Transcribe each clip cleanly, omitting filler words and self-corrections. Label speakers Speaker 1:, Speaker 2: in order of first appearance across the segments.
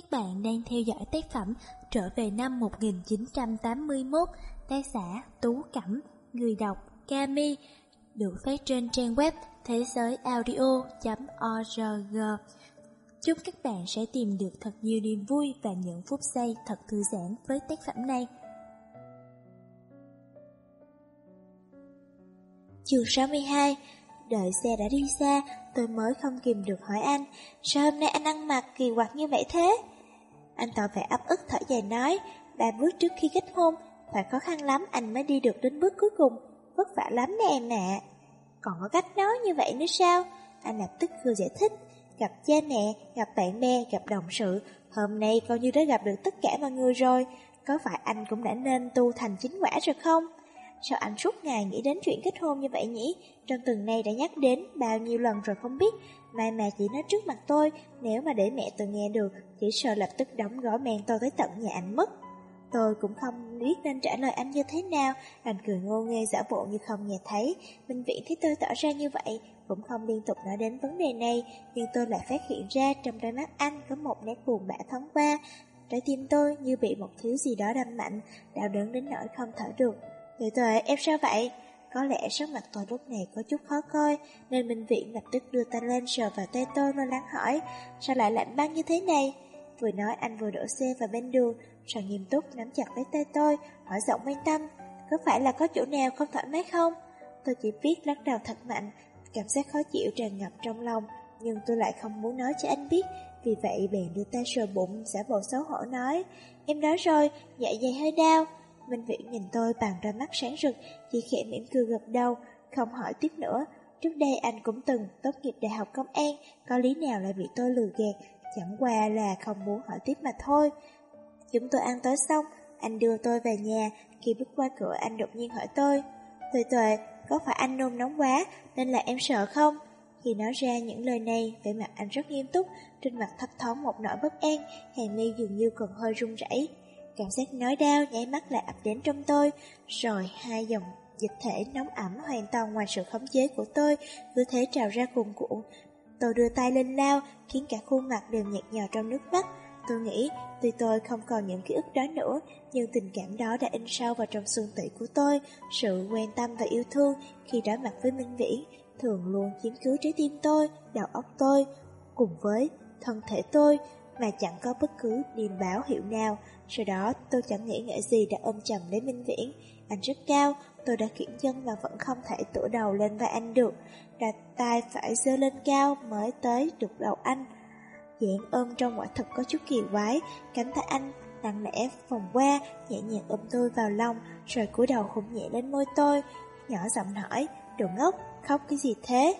Speaker 1: Các bạn đang theo dõi tác phẩm Trở về năm 1981, tác giả Tú Cẩm, người đọc Kami, được phát trên trang web thế giới audio.org. Chúc các bạn sẽ tìm được thật nhiều niềm vui và những phút giây thật thư giãn với tác phẩm này. Chương 62. Đợi xe đã đi xa, tôi mới không kìm được hỏi anh, sao hôm nay anh ăn mặc kỳ quặc như vậy thế? Anh tỏ vẻ ấp ức thở dài nói, 3 bước trước khi kết hôn, phải khó khăn lắm anh mới đi được đến bước cuối cùng, vất vả lắm nè em ạ. Còn có cách nói như vậy nữa sao? Anh lập tức vừa giải thích, gặp cha mẹ, gặp bạn bè, gặp đồng sự, hôm nay coi như đã gặp được tất cả mọi người rồi, có phải anh cũng đã nên tu thành chính quả rồi không? Sao anh suốt ngày nghĩ đến chuyện kết hôn như vậy nhỉ? Trong tuần này đã nhắc đến bao nhiêu lần rồi không biết. May mà chỉ nói trước mặt tôi, nếu mà để mẹ tôi nghe được, chỉ sợ lập tức đóng gói mang tôi tới tận nhà anh mất. Tôi cũng không biết nên trả lời anh như thế nào. Anh cười ngô nghê giả bộ như không nghe thấy. Minh Viễn thấy tôi tỏ ra như vậy, cũng không liên tục nói đến vấn đề này, nhưng tôi lại phát hiện ra trong đôi mắt anh có một nét buồn bã thoáng qua. Trái tim tôi như bị một thứ gì đó đâm mạnh, đau đớn đến nỗi không thở được. Tuệ, em sao vậy? Có lẽ sắc mặt tôi lúc này có chút khó coi, nên Minh Viễn lập tức đưa tay lên sờ vào tay tôi lo lắng hỏi, sao lại lạnh băng như thế này? Vừa nói anh vừa đổ xe vào bên đường, rồi nghiêm túc nắm chặt lấy tay tôi, hỏi giọng quan tâm, có phải là có chỗ nào không thoải mái không? Tôi chỉ biết lắc đầu thật mạnh, cảm giác khó chịu tràn ngập trong lòng, nhưng tôi lại không muốn nói cho anh biết, vì vậy bèn đưa tay sờ bụng, giả bộ xấu hổ nói, em nói rồi, dạ dày hơi đau. Minh Viễn nhìn tôi bằng đôi mắt sáng rực, chỉ khẽ mỉm cười gật đầu, không hỏi tiếp nữa. Trước đây anh cũng từng tốt nghiệp đại học công an, có lý nào lại bị tôi lừa gạt, chẳng qua là không muốn hỏi tiếp mà thôi. Chúng tôi ăn tối xong, anh đưa tôi về nhà, khi bước qua cửa anh đột nhiên hỏi tôi, Tuệ, có phải anh nôn nóng quá, nên là em sợ không? Khi nói ra những lời này, vẻ mặt anh rất nghiêm túc, trên mặt thấp thoáng một nỗi bất an, hàng mi dường như còn hơi run rẩy. Cảm giác nói đau nháy mắt lại ập đến trong tôi, rồi hai dòng dịch thể nóng ẩm hoàn toàn ngoài sự khống chế của tôi, cứ thế trào ra cuồn cuộn. Tôi đưa tay lên lau, khiến cả khuôn mặt đều nhạt nhòa trong nước mắt. Tôi nghĩ, tuy tôi không còn những ký ức đó nữa, nhưng tình cảm đó đã in sâu vào trong xương tủy của tôi. Sự quan tâm và yêu thương khi đối mặt với Minh Viễn thường luôn chiếm cứ trái tim tôi, đầu óc tôi, cùng với thân thể tôi, mà chẳng có bất cứ điềm báo hiệu nào. Sau đó tôi chẳng nghĩ ngợi gì đã ôm chầm lấy Minh Viễn. Anh rất cao, tôi đã kiễng chân mà vẫn không thể tựa đầu lên vai anh được, đặt tay phải giơ lên cao mới tới được đầu anh. Dạng ôm trong quả thật có chút kỳ quái, cánh tay anh lặng lẽ vòng qua, nhẹ nhàng ôm tôi vào lòng, rồi cúi đầu hôn nhẹ lên môi tôi, nhỏ giọng hỏi, đồ ngốc, khóc cái gì thế?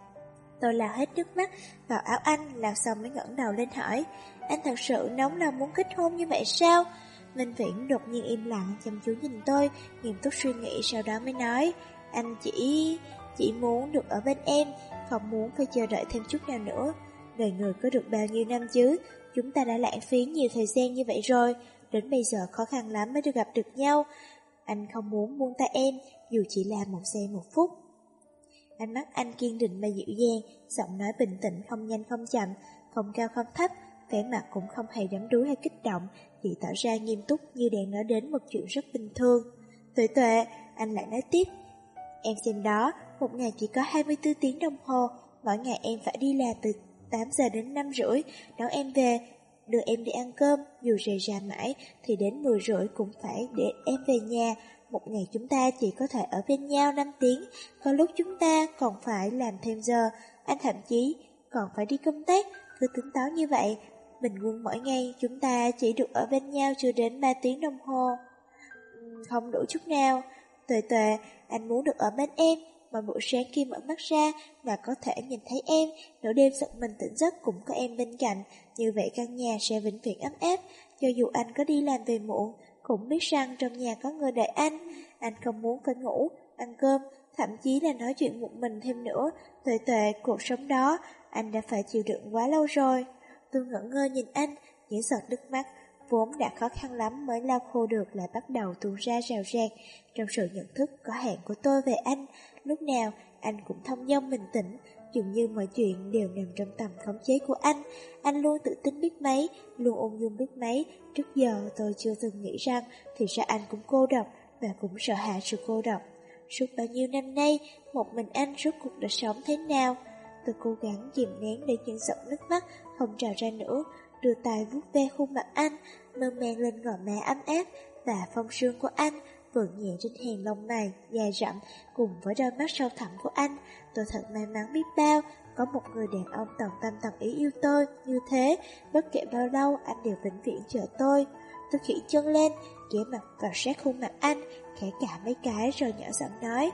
Speaker 1: Tôi lao hết nước mắt vào áo anh, lao xong mới ngẩng đầu lên hỏi, anh thật sự nóng lòng muốn kết hôn như vậy sao? Minh Viễn đột nhiên im lặng, chăm chú nhìn tôi, nghiêm túc suy nghĩ, sau đó mới nói, anh chỉ muốn được ở bên em, không muốn phải chờ đợi thêm chút nào nữa. Đời người có được bao nhiêu năm chứ, chúng ta đã lãng phí nhiều thời gian như vậy rồi, đến bây giờ khó khăn lắm mới được gặp được nhau. Anh không muốn buông tay em, dù chỉ là một giây một phút. Ánh mắt anh kiên định mà dịu dàng, giọng nói bình tĩnh không nhanh không chậm, không cao không thấp, vẻ mặt cũng không hề đắm đuối hay kích động, chỉ tỏ ra nghiêm túc như đang nói đến một chuyện rất bình thường. Tuệ, anh lại nói tiếp, em xem đó, một ngày chỉ có 24 tiếng đồng hồ, mỗi ngày em phải đi làm từ 8 giờ đến 5 rưỡi, đón em về, đưa em đi ăn cơm, dù rời ra mãi thì đến 10 rưỡi cũng phải để em về nhà. Một ngày chúng ta chỉ có thể ở bên nhau 5 tiếng, có lúc chúng ta còn phải làm thêm giờ, anh thậm chí còn phải đi công tác, cứ tính toán như vậy. Bình quân mỗi ngày chúng ta chỉ được ở bên nhau chưa đến 3 tiếng đồng hồ. Không đủ chút nào. Tuệ, anh muốn được ở bên em, mà buổi sáng khi mở mắt ra là có thể nhìn thấy em, nửa đêm giật mình tỉnh giấc cũng có em bên cạnh, như vậy căn nhà sẽ vĩnh viễn ấm áp. Cho dù anh có đi làm về muộn, cũng biết rằng trong nhà có người đợi anh. Anh không muốn phải ngủ, ăn cơm, thậm chí là nói chuyện một mình thêm nữa. Tuệ, cuộc sống đó anh đã phải chịu đựng quá lâu rồi. Tôi ngẩn ngơ nhìn anh, những giọt nước mắt vốn đã khó khăn lắm mới lau khô được lại bắt đầu tuôn ra rào rạt. Trong sự nhận thức có hạn của tôi về anh, lúc nào anh cũng thông dong bình tĩnh, dường như mọi chuyện đều nằm trong tầm khống chế của anh. Anh luôn tự tin biết mấy, luôn ung dung biết mấy. Trước giờ tôi chưa từng nghĩ rằng thì ra anh cũng cô độc và cũng sợ hãi sự cô độc. Suốt bao nhiêu năm nay, một mình anh rốt cuộc đã sống thế nào? Tôi cố gắng kìm nén để những giọt nước mắt không trào ra nữa, đưa tay vuốt ve khuôn mặt anh, mơn man lên gò má ấm áp và phong sương của anh, vượng nhẹ trên hàng lông mày dài rậm cùng với đôi mắt sâu thẳm của anh. Tôi thật may mắn biết bao, có một người đàn ông toàn tâm toàn ý yêu tôi như thế. Bất kể bao lâu anh đều vĩnh viễn chờ tôi. Tôi khỉ chân lên, ghé mặt vào sát khuôn mặt anh, khẽ cả mấy cái rồi nhỏ giọng nói: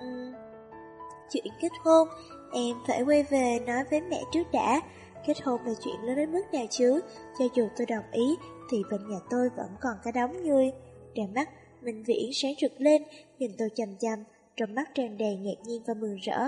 Speaker 1: Chuyện kết hôn, em phải quay về nói với mẹ trước đã. Kết hôn là chuyện lớn đến mức nào chứ? Cho dù tôi đồng ý thì bên nhà tôi vẫn còn cái đống người. Đôi mắt Minh Viễn sáng rực lên, nhìn tôi chằm chằm, trong mắt tràn đầy ngạc nhiên và mừng rỡ.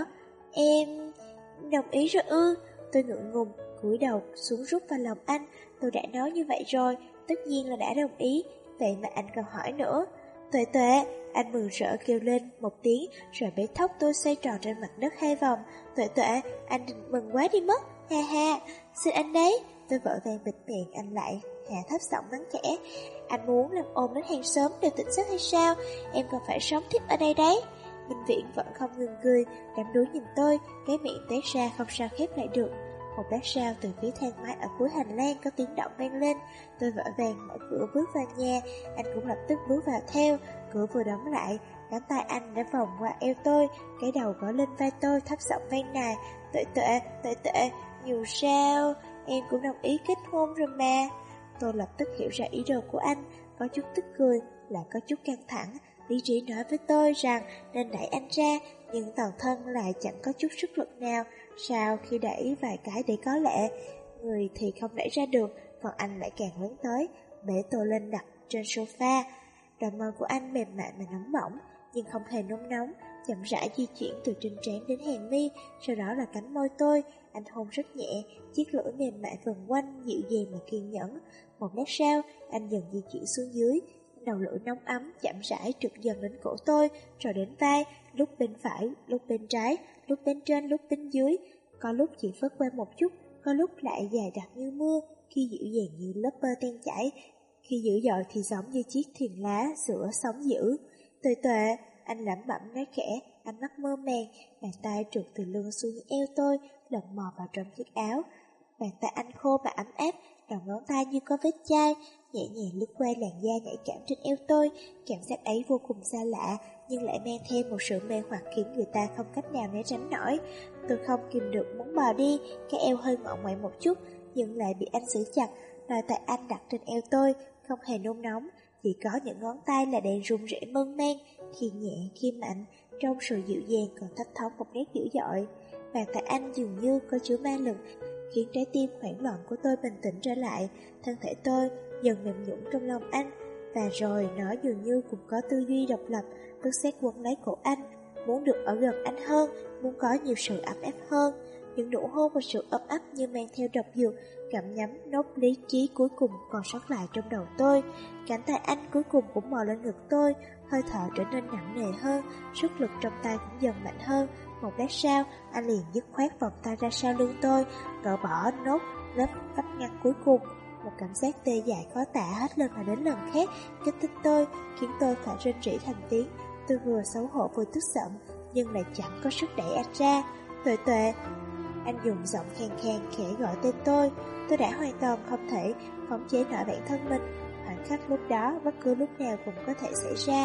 Speaker 1: Em đồng ý rồi ư? Tôi ngượng ngùng, cúi đầu xuống rút vào lòng anh. Tôi đã nói như vậy rồi, tất nhiên là đã đồng ý. Vậy mà anh còn hỏi nữa. Tuệ Tuệ, anh mừng rỡ kêu lên một tiếng, rồi bế thốc tôi xoay tròn trên mặt đất 2 vòng. Tuệ Tuệ, anh mừng quá đi mất, ha ha, xin anh đấy. Tôi vội vàng bịt miệng anh lại, hạ thấp giọng mắng khẽ. Anh muốn làm ồn đến hàng xóm đều tỉnh giấc hay sao? Em còn phải sống tiếp ở đây đấy. Minh Viễn vẫn không ngừng cười, đắm đuối nhìn tôi, cái miệng té ra không sao khép lại được. Một lát sau, từ phía thang máy ở cuối hành lang có tiếng động vang lên. Tôi vội vàng mở cửa bước vào nhà, anh cũng lập tức bước vào theo. Cửa vừa đóng lại, cánh tay anh đã vòng qua eo tôi, cái đầu gõ lên vai tôi, thấp giọng van nài. Tuệ Tuệ, Tuệ Tuệ, dù sao em cũng đồng ý kết hôn rồi mà. Tôi lập tức hiểu ra ý đồ của anh, có chút tức cười, lại có chút căng thẳng. Lý trí nói với tôi rằng nên đẩy anh ra, nhưng toàn thân lại chẳng có chút sức lực nào. Sau khi đẩy vài cái để có lệ, người thì không đẩy ra được, còn anh lại càng hướng tới, bế tôi lên đặt trên sofa. Đôi môi của anh mềm mại mà nóng bỏng, nhưng không hề nôn nóng, chậm rãi di chuyển từ trên trán đến hàng mi, sau đó là cánh môi tôi. Anh hôn rất nhẹ, chiếc lưỡi mềm mại vần quanh, dịu dàng mà kiên nhẫn. Một lát sau, anh dần di chuyển xuống dưới, đầu lưỡi nóng ấm chậm rãi trượt dần đến cổ tôi, rồi đến vai, lúc bên phải, lúc bên trái, lúc bên trên, lúc bên dưới. Có lúc chỉ phớt qua một chút, có lúc lại dài đặc như mưa, khi dịu dàng như lớp bơ tan chảy, khi dữ dội thì giống như chiếc thuyền lá giữa sóng dữ. Tuệ Tuệ, anh lẩm bẩm nói khẽ, ánh mắt mơ màng, bàn tay trượt từ lưng xuống eo tôi, lần mò vào trong chiếc áo. Bàn tay anh khô và ấm áp, đầu ngón tay như có vết chai, nhẹ nhàng lướt qua làn da nhạy cảm trên eo tôi. Cảm giác ấy vô cùng xa lạ, nhưng lại mang thêm một sự mê hoặc khiến người ta không cách nào né tránh nổi. Tôi không kìm được muốn bò đi, cái eo hơi ngọ ngoại một chút, nhưng lại bị anh giữ chặt. Đôi tay anh đặt trên eo tôi, không hề nôn nóng, chỉ có những ngón tay là đang run rẩy mơn man, khi nhẹ khi mạnh, trong sự dịu dàng còn thấp thoáng một nét dữ dội. Bàn tay anh dường như có chứa ma lực, khiến trái tim hoảng loạn của tôi bình tĩnh trở lại. Thân thể tôi dần mềm nhũn trong lòng anh, và rồi nó dường như cũng có tư duy độc lập, bứt xét quấn lấy cổ anh, muốn được ở gần anh hơn, muốn có nhiều sự ấm áp hơn. Những nụ hôn và sự ấm áp như mang theo độc dược, gặm nhấm nốt lý trí cuối cùng còn sót lại trong đầu tôi. Cánh tay anh cuối cùng cũng mò lên ngực tôi, hơi thở trở nên nặng nề hơn, sức lực trong tay cũng dần mạnh hơn. Một lát sau, anh liền dứt khoát vòng tay ra sau lưng tôi, gỡ bỏ nốt lớp vách ngăn cuối cùng. Một cảm giác tê dại khó tả hết lần này đến lần khác kích thích tôi, khiến tôi phải rên rỉ thành tiếng. Tôi vừa xấu hổ vừa tức giận, nhưng lại chẳng có sức đẩy anh ra. Tuệ Tuệ, anh dùng giọng khàn khàn khẽ gọi tên tôi. Tôi đã hoàn toàn không thể khống chế nổi bản thân mình. Khoảnh khắc lúc đó, bất cứ lúc nào cũng có thể xảy ra.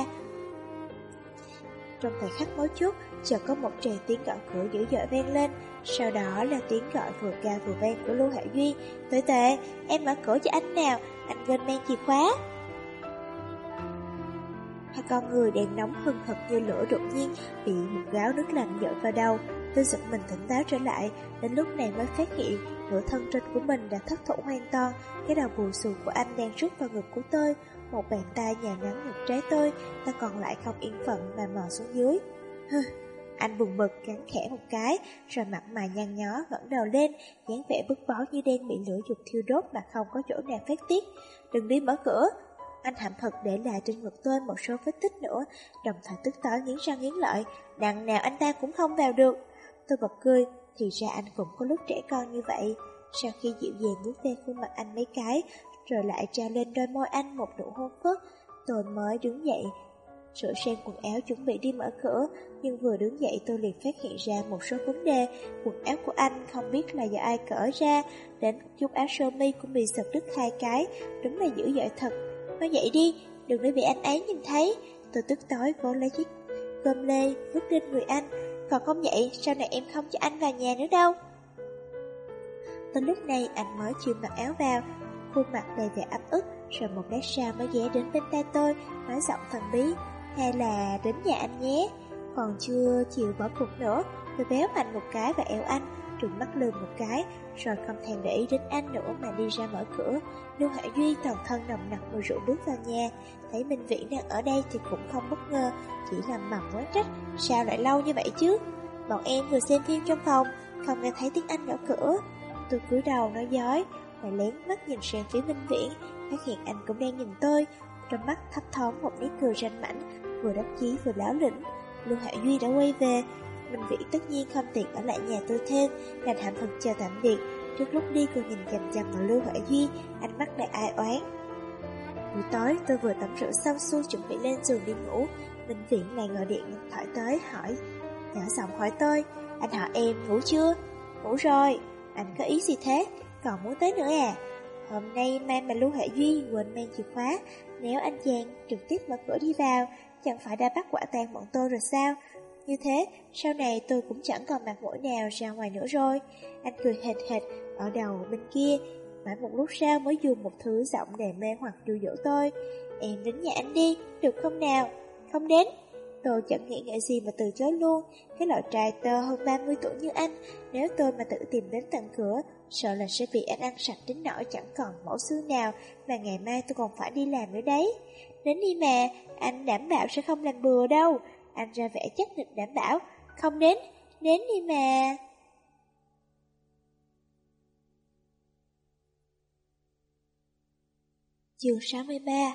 Speaker 1: Trong thời khắc mấu chốt, chợt có một tràng tiếng gõ cửa dữ dội vang lên, sau đó là tiếng gọi vừa cao vừa vang của Lưu Hạo Duy. Tuệ Tuệ, em mở cửa cho anh nào, anh quên mang chìa khóa. Hai con người đang nóng hừng hực như lửa đột nhiên bị một gáo nước lạnh dội vào đầu. Tôi giật mình tỉnh táo trở lại, đến lúc này mới phát hiện nửa thân trên của mình đã thất thủ hoàn toàn. Cái đầu bù xù của anh đang rút vào ngực của tôi, một bàn tay nhào nắn ngực trái tôi, ta còn lại không yên phận mà mò xuống dưới. Anh buồn bực cắn khẽ một cái, rồi mặt mày nhăn nhó ngẩng đầu lên, dáng vẻ bức bó như đang bị lửa dục thiêu đốt mà không có chỗ nào phát tiết. Đừng đi mở cửa. Anh hậm hực để lại trên ngực tôi một số vết tích nữa, đồng thời tức tối nghiến răng nghiến lợi. Đằng nào anh ta cũng không vào được. Tôi bật cười, Thì ra anh cũng có lúc trẻ con như vậy. Sau khi dịu dàng vuốt ve khuôn mặt anh mấy cái, rồi lại trao lên đôi môi anh một nụ hôn phớt, tôi mới đứng dậy, sửa sang quần áo chuẩn bị đi mở cửa. Nhưng vừa đứng dậy tôi liền phát hiện ra một số vấn đề. Quần áo của anh không biết là do ai cởi ra, đến chút áo sơ mi cũng bị sập đứt 2 cái, đúng là dữ dội thật. Nói dậy đi, đừng để bị anh ấy nhìn thấy. Tôi tức tối vỗ lấy chiếc cơm lê vứt lên người anh. Còn không dậy, sau này em không cho anh vào nhà nữa đâu. Tới lúc này anh mới chịu mặc áo vào, khuôn mặt đầy vẻ ấm ức, rồi một lát sau mới ghé đến bên tai tôi, nói giọng thần bí: hay là đến nhà anh nhé. Còn chưa chịu bỏ cuộc nữa, tôi béo mạnh một cái vào eo anh, trừng mắt lườm một cái, rồi không thèm để ý đến anh nữa mà đi ra mở cửa. Lưu Hải Duy toàn thân nồng nặc mùi rượu bước vào nhà, thấy Minh Viễn đang ở đây thì cũng không bất ngờ, chỉ làm mầm oán trách: sao lại lâu như vậy chứ? Bọn em vừa xem phim trong phòng, không nghe thấy tiếng anh gõ cửa. Tôi cúi đầu nói dối, và lén mắt nhìn sang phía Minh Viễn, phát hiện anh cũng đang nhìn tôi. Trong mắt thấp thoáng một nét cười ranh mãnh, vừa đắc chí vừa láo lĩnh. Lưu Hải Duy đã quay về. Minh Viễn tất nhiên không tiện ở lại nhà tôi thêm, đành hậm hực chào tạm biệt. Trước lúc đi cô nhìn chằm chằm vào Lưu Hải Duy, ánh mắt đầy ai oán. Buổi tối tôi vừa tắm rửa xong xuôi chuẩn bị lên giường đi ngủ, Minh Viễn lại gọi điện thoại tới hỏi, nhỏ giọng hỏi tôi: anh hỏi em ngủ chưa? Ngủ rồi. Anh có ý gì thế? Còn muốn tới nữa à? Hôm nay mai mà Lưu Hải Duy quên mang chìa khóa, nếu anh chàng trực tiếp mở cửa đi vào, chẳng phải đã bắt quả tang bọn tôi rồi sao? Như thế, sau này tôi cũng chẳng còn mặt mũi nào ra ngoài nữa rồi. Anh cười hệt hệt ở đầu bên kia, mãi một lúc sau mới dùng một thứ giọng đầy mê hoặc dụ dỗ tôi: em đến nhà anh đi, được không nào? Không đến. Tôi chẳng nghĩ ngợi gì mà từ chối luôn. Cái loại trai tơ hơn 30 tuổi như anh, nếu tôi mà tự tìm đến tận cửa, sợ là sẽ bị anh ăn sạch đến nỗi chẳng còn mẫu xương nào, mà ngày mai tôi còn phải đi làm nữa đấy. Đến đi mà, anh đảm bảo sẽ không làm bừa đâu. Anh ra vẻ chắc định đảm bảo. Không đến, đến đi mà. Chương 63.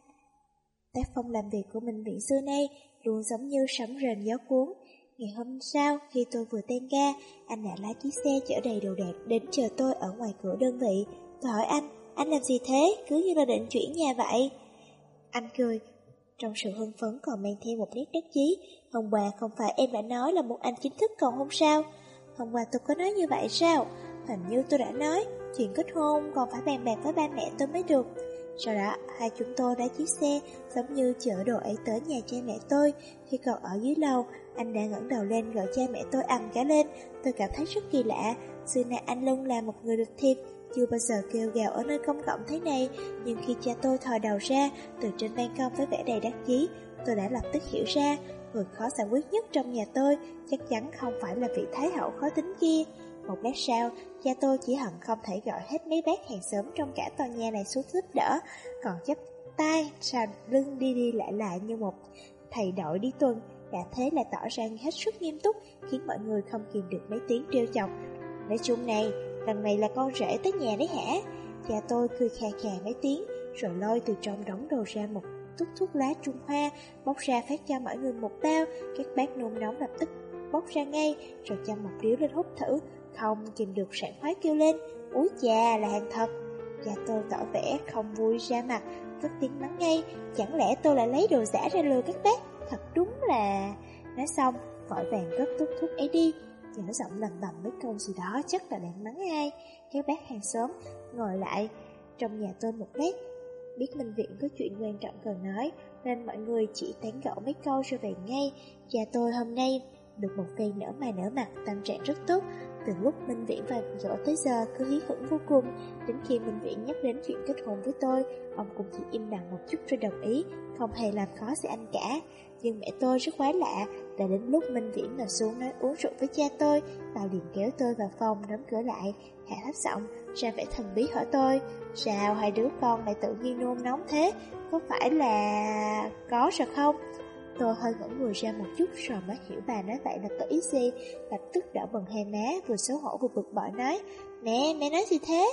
Speaker 1: Tác phong làm việc của Minh Viễn xưa nay luôn giống như sấm rền gió cuốn. Ngày hôm sau, khi tôi vừa tan ca, anh đã lái chiếc xe chở đầy đồ đạc đến chờ tôi ở ngoài cửa đơn vị. Tôi hỏi anh làm gì thế? Cứ như là định chuyển nhà vậy. Anh cười, trong sự hưng phấn còn mang theo một nét đắc chí. Hôm qua không phải em đã nói là muốn anh chính thức cầu hôn sao? Hôm qua tôi có nói như vậy sao? Hình như tôi đã nói, chuyện kết hôn còn phải bàn bạc với ba mẹ tôi mới được. Sau đó, hai chúng tôi đã chiếc xe, giống như chở đồ ấy tới nhà cha mẹ tôi. Khi còn ở dưới lầu, anh đã ngẩng đầu lên gọi cha mẹ tôi ầm cả lên. Tôi cảm thấy rất kỳ lạ. Xưa nay anh luôn là một người lịch thiệp, chưa bao giờ kêu gào ở nơi công cộng thế này. Nhưng khi cha tôi thò đầu ra từ trên ban công với vẻ đầy đắc chí, tôi đã lập tức hiểu ra, người khó giải quyết nhất trong nhà tôi chắc chắn không phải là vị thái hậu khó tính kia. Một lát sau, cha tôi chỉ hận không thể gọi hết mấy bác hàng xóm trong cả tòa nhà này xuống giúp đỡ, còn chắp tay sau lưng đi đi lại như một thầy đội đi tuần. Đã thế là tỏ ra hết sức nghiêm túc, khiến mọi người không kìm được mấy tiếng trêu chọc. Nói chung này, lần này là con rể tới nhà đấy hả? Cha tôi cười khà khà mấy tiếng, rồi lôi từ trong đống đồ ra một tút thuốc lá Trung Hoa, bóc ra phát cho mọi người một bao. Các bác nôn nóng lập tức bóc ra ngay, rồi cho một điếu lên hút thử, không kìm được sảng khoái kêu lên: úi chà, là hàng thật. Cha tôi tỏ vẻ không vui ra mặt, cất tiếng mắng ngay: chẳng lẽ tôi lại lấy đồ giả ra lừa các bác? Thật đúng là... Nói xong, vội vàng cất tút thuốc ấy đi, nhỏ giọng lầm bầm mấy câu gì đó, chắc là đang mắng ai. Các bác hàng xóm ngồi lại trong nhà tôi một lát, biết Minh Viễn có chuyện quan trọng cần nói, nên mọi người chỉ tán gẫu mấy câu rồi về ngay. Cha tôi hôm nay được một phen nở mày nở mặt, tâm trạng rất tốt. Từ lúc Minh Viễn vào dỗ tới giờ cứ hí hửng vô cùng. Đến khi Minh Viễn nhắc đến chuyện kết hôn với tôi, ông cũng chỉ im lặng một chút rồi đồng ý, không hề làm khó gì anh cả. Nhưng mẹ tôi rất quái lạ, là đến lúc Minh Viễn ngồi xuống nói uống rượu với cha tôi, bà liền kéo tôi vào phòng đóng cửa lại, hạ thấp giọng ra vẻ thần bí hỏi tôi: sao hai đứa con lại tự nhiên nôn nóng thế? Có phải là... có rồi không? Tôi hơi ngẩn người ra một chút rồi mới hiểu bà nói vậy là có ý gì, lập tức đỏ bừng hai má, vừa xấu hổ vừa bực bội nói: mẹ nói gì thế?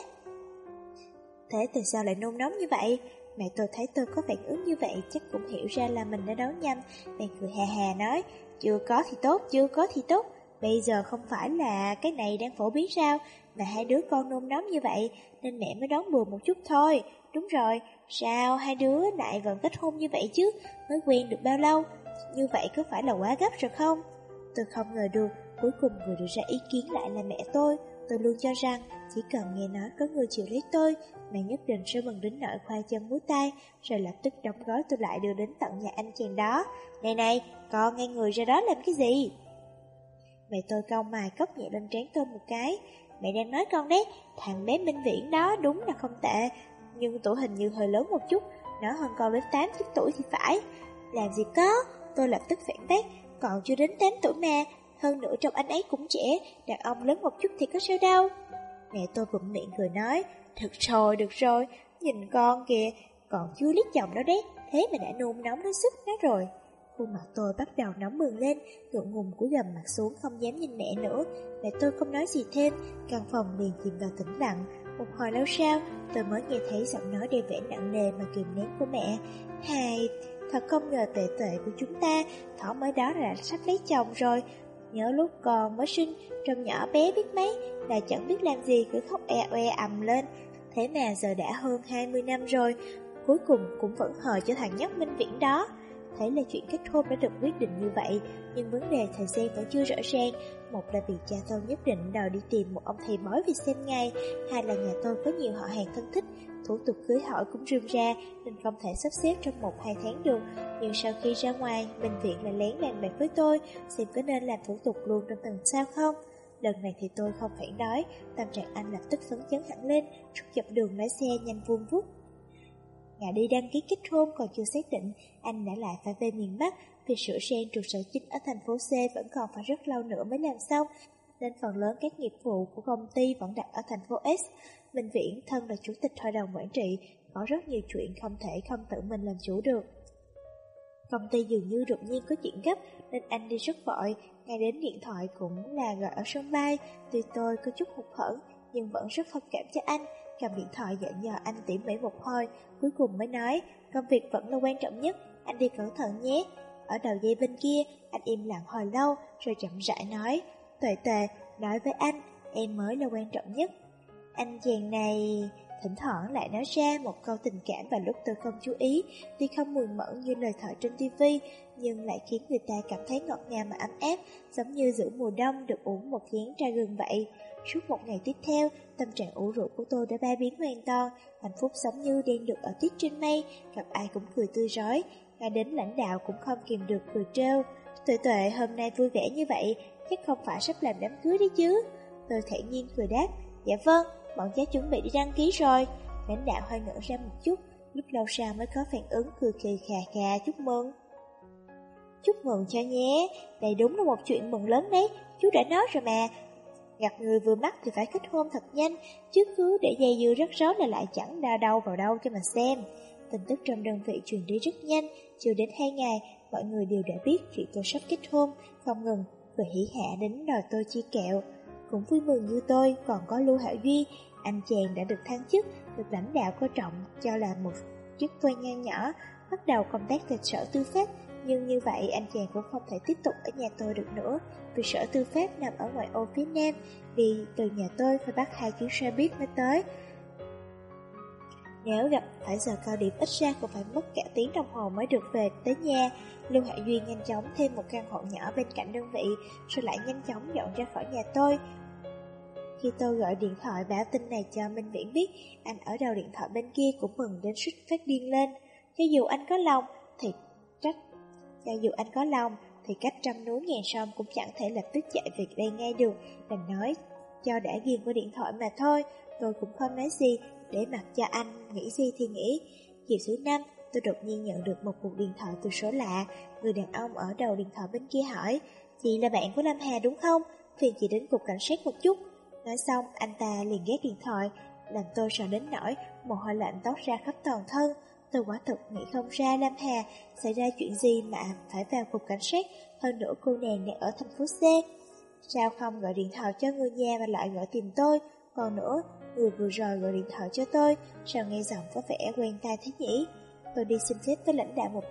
Speaker 1: Thế tại sao lại nôn nóng như vậy? Mẹ tôi thấy tôi có phản ứng như vậy chắc cũng hiểu ra là mình đã đoán nhầm, bèn cười hà hà nói: chưa có thì tốt. Bây giờ không phải là cái này đang phổ biến sao, mà hai đứa con nôn nóng như vậy, nên mẹ mới đón bừa một chút thôi. Đúng rồi, sao hai đứa lại vẫn kết hôn như vậy chứ, mới quen được bao lâu, như vậy có phải là quá gấp rồi không? Tôi không ngờ được, cuối cùng người đưa ra ý kiến lại là mẹ tôi. Tôi luôn cho rằng, chỉ cần nghe nói có người chịu lấy tôi, mẹ nhất định sẽ mừng đến nỗi khoai chân múa tay, rồi lập tức đóng gói tôi lại đưa đến tận nhà anh chàng đó. Này này, con ngay người ra đó làm cái gì? Mẹ tôi cau mày cốc nhẹ lên trán tôi một cái. Mẹ đang nói con đấy, thằng bé Minh Viễn đó đúng là không tệ, nhưng tuổi hình như hơi lớn một chút, nó hơn con đến 8-9 tuổi thì phải. Làm gì có, tôi lập tức phản bác, còn chưa đến 8 tuổi mà, hơn nữa trong anh ấy cũng trẻ, đàn ông lớn một chút thì có sao đâu. Mẹ tôi bụm miệng cười nói, được rồi, nhìn con kìa, còn chưa liếc chồng đó đấy, thế mà đã nôn nóng đến sức nó rồi. Khuôn mặt tôi bắt đầu nóng bừng lên, ngượng ngùng cúi gằm mặt xuống không dám nhìn mẹ nữa. Mẹ tôi không nói gì thêm, căn phòng liền chìm vào tĩnh lặng. Một hồi lâu sau, tôi mới nghe thấy giọng nói đầy vẻ nặng nề mà kìm nén của mẹ. Hài, thật không ngờ tệ tệ của chúng ta, thỏ mới đó là sắp lấy chồng rồi. Nhớ lúc còn mới sinh, trông nhỏ bé biết mấy, là chẳng biết làm gì cứ khóc e oe ầm lên. Thế mà giờ đã hơn 20 năm rồi, cuối cùng cũng vẫn hờ cho thằng nhóc Minh Viễn đó. Thấy là chuyện kết hôn đã được quyết định như vậy, nhưng vấn đề thời gian vẫn chưa rõ ràng. Một là vì cha tôi nhất định đòi đi tìm một ông thầy bói về xem ngày, hai là nhà tôi có nhiều họ hàng thân thích, thủ tục cưới hỏi cũng rườm ra nên không thể sắp xếp trong 1-2 tháng được. Nhưng sau khi ra ngoài, bệnh viện lại lén bàn bạc với tôi xem có nên làm thủ tục luôn trong tuần sau không. Lần này thì tôi không phản đối, tâm trạng anh lập tức phấn chấn hẳn lên, rút dọc đường lái xe nhanh vun vút. Ngày đi đăng ký kết hôn còn chưa xác định, anh đã lại phải về miền Bắc, vì sửa sang trụ sở chính ở thành phố C vẫn còn phải rất lâu nữa mới làm xong, nên phần lớn các nghiệp vụ của công ty vẫn đặt ở thành phố S. Minh Viễn thân là chủ tịch hội đồng quản trị, có rất nhiều chuyện không thể không tự mình làm chủ được. Công ty dường như đột nhiên có chuyện gấp nên anh đi rất vội, ngay đến điện thoại cũng là gọi ở sân bay. Tuy tôi có chút hụt hẫng nhưng vẫn rất thông cảm cho anh, cầm điện thoại dặn dò anh tỉ mỉ một hồi, cuối cùng mới nói, công việc vẫn là quan trọng nhất, anh đi cẩn thận nhé. Ở đầu dây bên kia, anh im lặng hồi lâu rồi chậm rãi nói, Tuệ Tuệ, nói với anh, em mới là quan trọng nhất. Anh chàng này thỉnh thoảng lại nói ra một câu tình cảm vào lúc tôi không chú ý, tuy không mùi mẫn như lời thoại trên TV, nhưng lại khiến người ta cảm thấy ngọt ngào mà ấm áp, giống như giữa mùa đông được uống một chén trà gừng vậy. Suốt một ngày tiếp theo, tâm trạng ủ rũ của tôi đã bay biến hoàn toàn, hạnh phúc giống như đang được ở tiết trên mây, gặp ai cũng cười tươi rói, ngay đến lãnh đạo cũng không kìm được cười trêu. Tuệ Tuệ hôm nay vui vẻ như vậy, chắc không phải sắp làm đám cưới đấy chứ? Tôi thản nhiên cười đáp, dạ vâng, bọn cháu chuẩn bị đi đăng ký rồi. Lãnh đạo hơi ngỡ ra một chút, lúc lâu sau mới có phản ứng cười khì khà khà chúc mừng. Chúc mừng cho nhé, đây đúng là một chuyện mừng lớn đấy, chú đã nói rồi mà. Gặp người vừa mắt thì phải kết hôn thật nhanh, chứ cứ để dây dưa rất rối là lại chẳng đa đâu vào đâu cho mà xem. Tin tức trong đơn vị truyền đi rất nhanh, chưa đến 2 ngày, mọi người đều đã biết chuyện tôi sắp kết hôn, không ngừng cười hỉ hả đến đòi tôi chia kẹo. Cũng vui mừng như tôi, còn có Lưu Hạo Duy, anh chàng đã được thăng chức, được lãnh đạo coi trọng cho là một chức quan nhan nhỏ, bắt đầu công tác tại Sở Tư pháp. Nhưng như vậy anh chàng cũng không thể tiếp tục ở nhà tôi được nữa, vì Sở Tư pháp nằm ở ngoại ô phía nam, vì từ nhà tôi phải bắt 2 chuyến xe buýt mới tới. Nếu gặp phải giờ cao điểm ít ra cũng phải mất cả tiếng đồng hồ mới được về tới nhà. Lưu Hạ Duy nhanh chóng thêm một căn hộ nhỏ bên cạnh đơn vị, rồi lại nhanh chóng dọn ra khỏi nhà tôi. Khi tôi gọi điện thoại báo tin này cho Minh Viễn biết, anh ở đầu điện thoại bên kia cũng mừng đến suýt phát điên lên. Cho dù anh có lòng thì cách trăm núi ngàn sông cũng chẳng thể lập tức chạy về đây ngay được, đành nói cho đã ghiền qua điện thoại mà thôi. Tôi cũng không nói gì, để mặc cho anh nghĩ gì thì nghĩ. Chiều thứ 5, tôi đột nhiên nhận được một cuộc điện thoại từ số lạ. Người đàn ông ở đầu điện thoại bên kia hỏi, chị là bạn của Lâm Hà đúng không? Phiền chị đến cục cảnh sát một chút. Nói xong, anh ta liền gác điện thoại, làm tôi sợ đến nỗi mồ hôi lạnh toát ra khắp toàn thân. Tôi quả thực nghĩ không ra Lâm Hà xảy ra chuyện gì mà phải vào cục cảnh sát, hơn nữa cô nàng đang ở thành phố C. Sao không gọi điện thoại cho người nhà mà lại gọi tìm tôi? Còn nữa, người vừa rồi gọi điện thoại cho tôi, sao nghe giọng có vẻ quen tai thế nhỉ? Tôi đi xin phép với lãnh đạo một tiếng,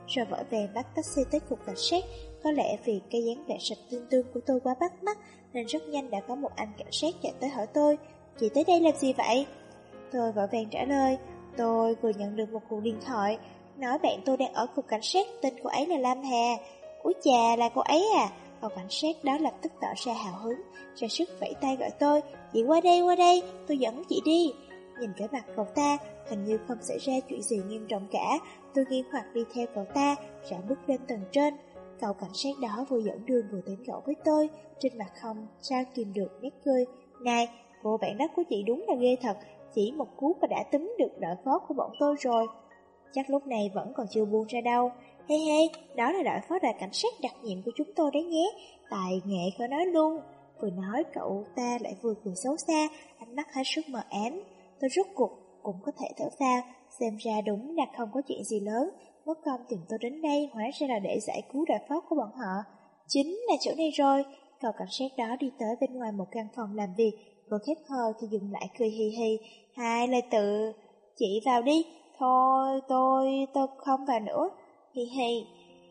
Speaker 1: rồi vội vàng bắt taxi tới cục cảnh sát. Có lẽ vì cái dáng vẻ sạch tương tương của tôi quá bắt mắt, nên rất nhanh đã có một anh cảnh sát chạy tới hỏi tôi: "Chị tới đây làm gì vậy?" Tôi vội vàng trả lời: "Tôi vừa nhận được một cuộc điện thoại, nói bạn tôi đang ở cục cảnh sát, tên cô ấy là Lam Hà." "Úi chà, là cô ấy à?" Cậu cảnh sát đó lập tức tỏ ra hào hứng, ra sức vẫy tay gọi tôi: "Chị qua đây, tôi dẫn chị đi." Nhìn vẻ mặt cậu ta, hình như không xảy ra chuyện gì nghiêm trọng cả. Tôi nghi hoặc đi theo cậu ta, rảo bước lên tầng trên. Cậu cảnh sát đó vừa dẫn đường vừa tán gẫu với tôi, trên mặt không sao kìm được nét cười. "Này, cô bạn đất của chị đúng là ghê thật, chỉ một cú mà đã tính được đội phó của bọn tôi rồi." Chắc lúc này vẫn còn chưa buông ra đâu. "Hey hey, đó là đội phó đoàn cảnh sát đặc nhiệm của chúng tôi đấy nhé, tài nghệ khó nói luôn." Vừa nói cậu ta lại vừa cười xấu xa, ánh mắt hết sức mờ ám. Tôi rốt cuộc cũng có thể thở phào, xem ra đúng là không có chuyện gì lớn. Mất công tìm tôi đến đây, hóa ra là để giải cứu đội phó của bọn họ. Chính là chỗ này rồi. Cậu cảnh sát đó đi tới bên ngoài một căn phòng làm việc, vừa khép hờ thì dừng lại cười hì hì. "Hai Lê Tự, chị vào đi." "Thôi, tôi không vào nữa." Hi hi.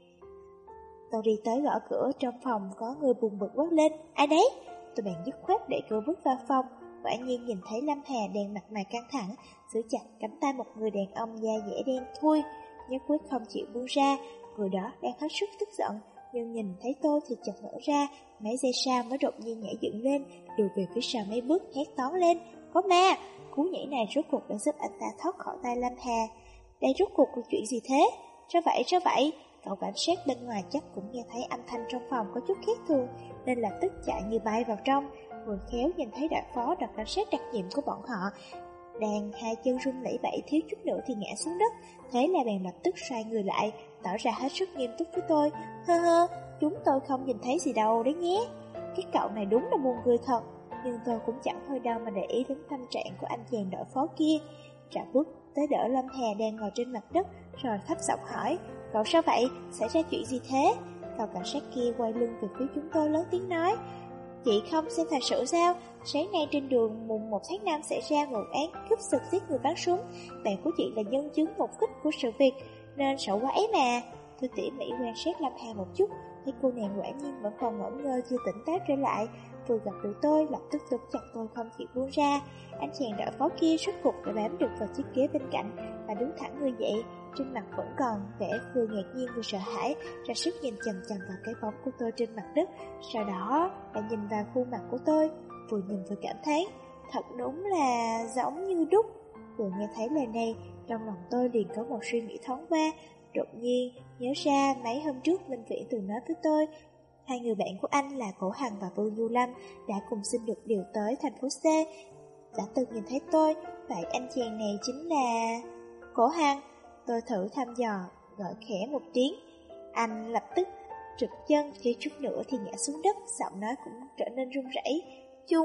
Speaker 1: Tôi đi tới gõ cửa, trong phòng có người buồn bực quát lên: "Ai đấy?" Tôi bèn dứt khoát để cửa bước vào phòng. Quả nhiên nhìn thấy Lâm Hà đang mặt mày căng thẳng, giữ chặt cánh tay một người đàn ông da dẻ đen thui, nhất quyết không chịu buông ra. Người đó đang hết sức tức giận, nhưng nhìn thấy tôi thì chợt nở ra. Mấy giây sau mới đột nhiên nhảy dựng lên, lùi về phía sau mấy bước, hét toáng lên: "Có ma!" Cú nhảy này rốt cuộc đã giúp anh ta thoát khỏi tay Lâm Hà. Đây rốt cuộc là chuyện gì thế? Sao vậy? Cậu cảnh sát bên ngoài chắc cũng nghe thấy âm thanh trong phòng có chút khác thường, nên lập tức chạy như bay vào trong. Vừa khéo nhìn thấy đại phó đoàn cảnh sát đặc nhiệm của bọn họ đang hai chân run lẩy bẩy, thiếu chút nữa thì ngã xuống đất. Thế là bèn lập tức xoay người lại, tỏ ra hết sức nghiêm túc với tôi: "Hơ, chúng tôi không nhìn thấy gì đâu đấy nhé." Cái cậu này đúng là buồn cười thật. Nhưng tôi cũng chẳng hơi đâu mà để ý đến tâm trạng của anh chàng đội phó kia. Rảo bước tới đỡ Lâm Hà đang ngồi trên mặt đất, rồi thấp giọng hỏi: "Cậu sao vậy? Xảy ra chuyện gì thế?" Cậu cảnh sát kia quay lưng về phía chúng tôi lớn tiếng nói: "Chị không xem thời sự sao? Sáng nay trên đường mùng 1 tháng 5 xảy ra vụ án cướp giật giết người bắn súng. Bạn của chị là nhân chứng một kích của sự việc, nên sợ quá ấy mà." Tôi tỉ mỉ quan sát Lâm Hà một chút, thấy cô nàng quả nhiên vẫn còn ngẩn ngơ chưa tỉnh táo trở lại. Vừa gặp được tôi, lập tức túm chặt tôi không chịu buông ra. Anh chàng đội phó kia rốt cuộc đã bám được vào chiếc ghế bên cạnh và đứng thẳng người dậy, trên mặt vẫn còn vẻ vừa ngạc nhiên vừa sợ hãi, ra sức nhìn chằm chằm vào cái bóng của tôi trên mặt đất. Sau đó lại nhìn vào khuôn mặt của tôi, vừa nhìn vừa cảm thấy thật đúng là giống như đúc. Vừa nghe thấy lời này, trong lòng tôi liền có một suy nghĩ thoáng qua. Đột nhiên nhớ ra mấy hôm trước Minh Viễn từng nói với tôi, hai người bạn của anh là Cổ Hằng và Vương Du Lâm đã cùng xin được điều tới thành phố C. Đã từng nhìn thấy tôi, vậy anh chàng này chính là Cổ Hằng. Tôi thử thăm dò, gọi khẽ một tiếng. Anh lập tức trượt chân, thiếu chút nữa thì ngã xuống đất, giọng nói cũng trở nên run rẩy. Chung,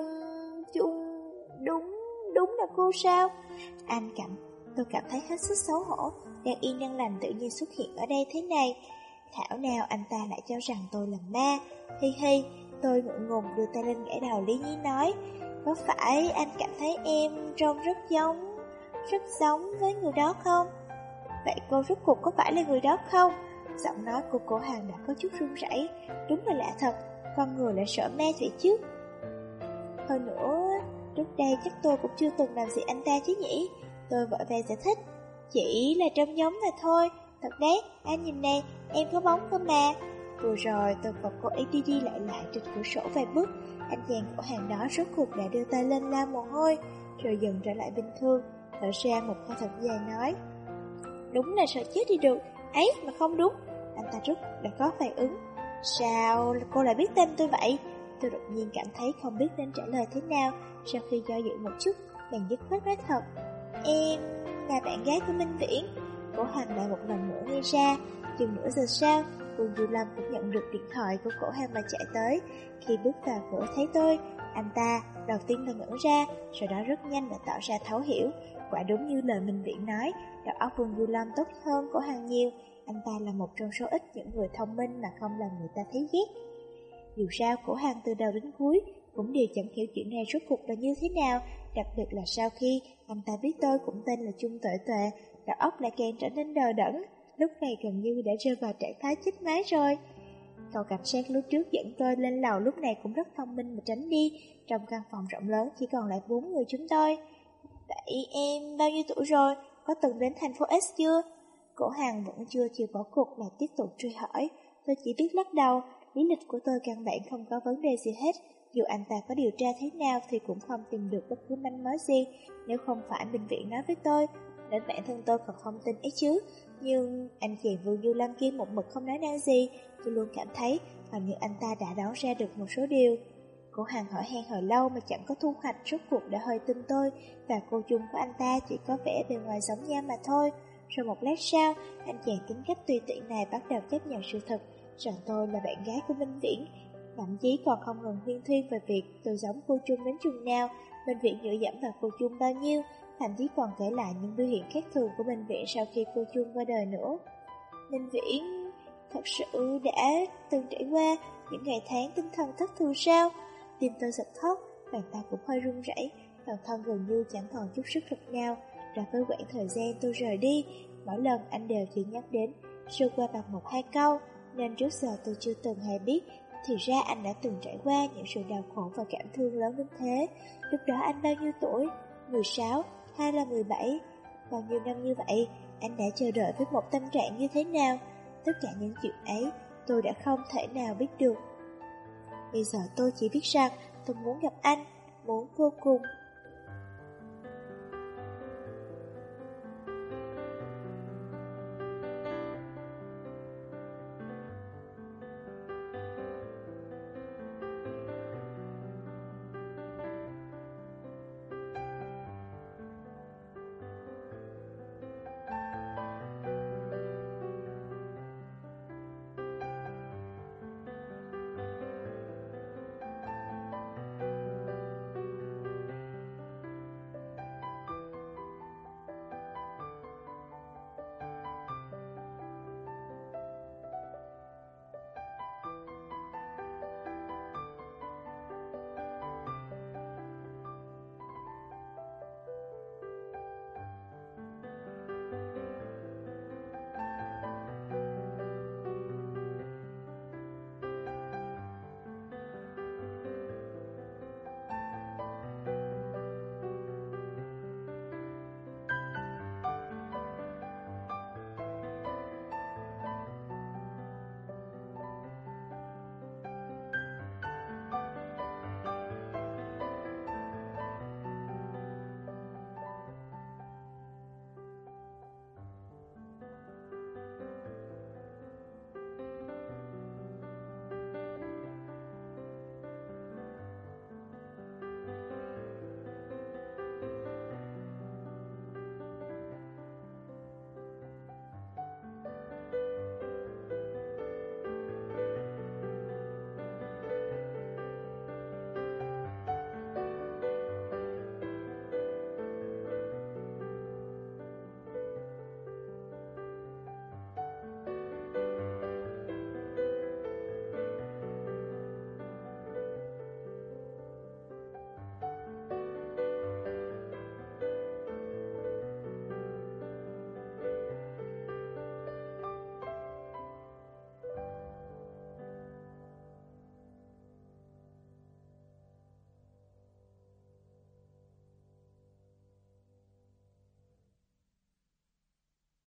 Speaker 1: đúng là cô sao? Tôi cảm thấy hết sức xấu hổ, đang yên đang lành tự nhiên xuất hiện ở đây thế này. Thảo nào anh ta lại cho rằng tôi là ma. Hi hi, tôi ngượng ngùng đưa tay lên gãi đầu lý nhí nói: "Có phải anh cảm thấy em trông rất giống với người đó không?" "Vậy cô rốt cuộc có phải là người đó không?" Giọng nói của Cổ Hằng đã có chút run rẩy. Đúng là lạ thật, con người lại sợ ma vậy chứ. Hơn nữa, trước đây chắc tôi cũng chưa từng làm gì anh ta chứ nhỉ. Tôi vội vàng giải thích: "Chỉ là trong nhóm mà thôi. Thật đấy, anh nhìn này, em có bóng cơ mà." Vừa rồi tôi còn cố ý đi lại trên cửa sổ vài bước. Anh chàng Cổ Hằng đó rốt cuộc đã đưa tay lên lau mồ hôi, rồi dần trở lại bình thường, thở ra một hơi thật dài nói: "Đúng là sợ chết đi được. Ấy mà không đúng." Anh ta rút đã có phản ứng. "Sao cô lại biết tên tôi vậy?" Tôi đột nhiên cảm thấy không biết nên trả lời thế nào. Sau khi do dự một chút, bèn dứt khoát nói thật: "Em là bạn gái của Minh Viễn." Cổ Hằng lại một lần nữa nghe ra. Chừng nửa giờ sau, Vương Du Lâm cũng nhận được điện thoại của Cổ Hằng mà chạy tới. Khi bước vào cửa thấy tôi, anh ta đầu tiên là ngẩn ra, sau đó rất nhanh đã tỏ ra thấu hiểu. Quả đúng như lời Minh Viễn nói, đầu óc Vương Du Lâm tốt hơn Cổ Hằng nhiều. Anh ta là một trong số ít những người thông minh mà không làm người ta thấy ghét. Dù sao, Cổ Hằng từ đầu đến cuối cũng đều chẳng hiểu chuyện này rốt cuộc là như thế nào. Đặc biệt là sau khi anh ta biết tôi cũng tên là Trung Tuệ Tuệ, đầu óc lại càng trở nên đờ đẫn. lúc này gần như đã rơi vào trạng thái chết máy rồi. Cậu cảnh sát lúc trước dẫn tôi lên lầu lúc này cũng rất thông minh mà tránh đi. Trong căn phòng rộng lớn chỉ còn lại 4 người chúng tôi. Vậy em bao nhiêu tuổi rồi? Có từng đến thành phố S chưa? Cổ Hằng vẫn chưa chịu bỏ cuộc mà tiếp tục truy hỏi. Tôi chỉ biết lắc đầu, lý lịch của tôi căn bản không có vấn đề gì hết. Dù anh ta có điều tra thế nào thì cũng không tìm được bất cứ manh mối gì. Nếu không phải bệnh viện nói với tôi, đến bản thân tôi còn không tin ấy chứ. Nhưng anh chàng Vương Du Lâm kia một mực không nói năng gì. Tôi luôn cảm thấy hình như anh ta đã đoán ra được một số điều. Cổ Hằng hỏi han hồi lâu mà chẳng có thu hoạch, rốt cuộc đã hơi tin tôi. Và cô chung của anh ta chỉ có vẻ bề ngoài giống nhau mà thôi. Rồi một lát sau, anh chàng tính cách tùy tiện này bắt đầu chấp nhận sự thật rằng tôi là bạn gái của Minh Viễn. Thậm chí còn không ngừng huyên thuyên về việc tôi giống cô chung đến chừng nào, Minh Viễn dựa dẫm vào cô chung bao nhiêu, thậm chí còn kể lại những biểu hiện khác thường của Minh Viễn sau khi cô chung qua đời nữa. Minh Viễn thật sự đã từng trải qua những ngày tháng tinh thần thất thường sao? Tim tôi giật thót, bàn tay cũng hơi run rẩy, toàn thân gần như chẳng còn chút sức lực nào. Rồi với quãng thời gian tôi rời đi, mỗi lần anh đều chỉ nhắc đến sơ qua bằng 1-2 câu, nên trước giờ tôi chưa từng hề biết. Thì ra anh đã từng trải qua những sự đau khổ và cảm thương lớn đến thế. Lúc đó anh bao nhiêu tuổi? 16 hay là 17? Bao nhiêu năm như vậy, anh đã chờ đợi với một tâm trạng như thế nào? Tất cả những chuyện ấy tôi đã không thể nào biết được. Bây giờ tôi chỉ biết rằng tôi muốn gặp anh, muốn vô cùng.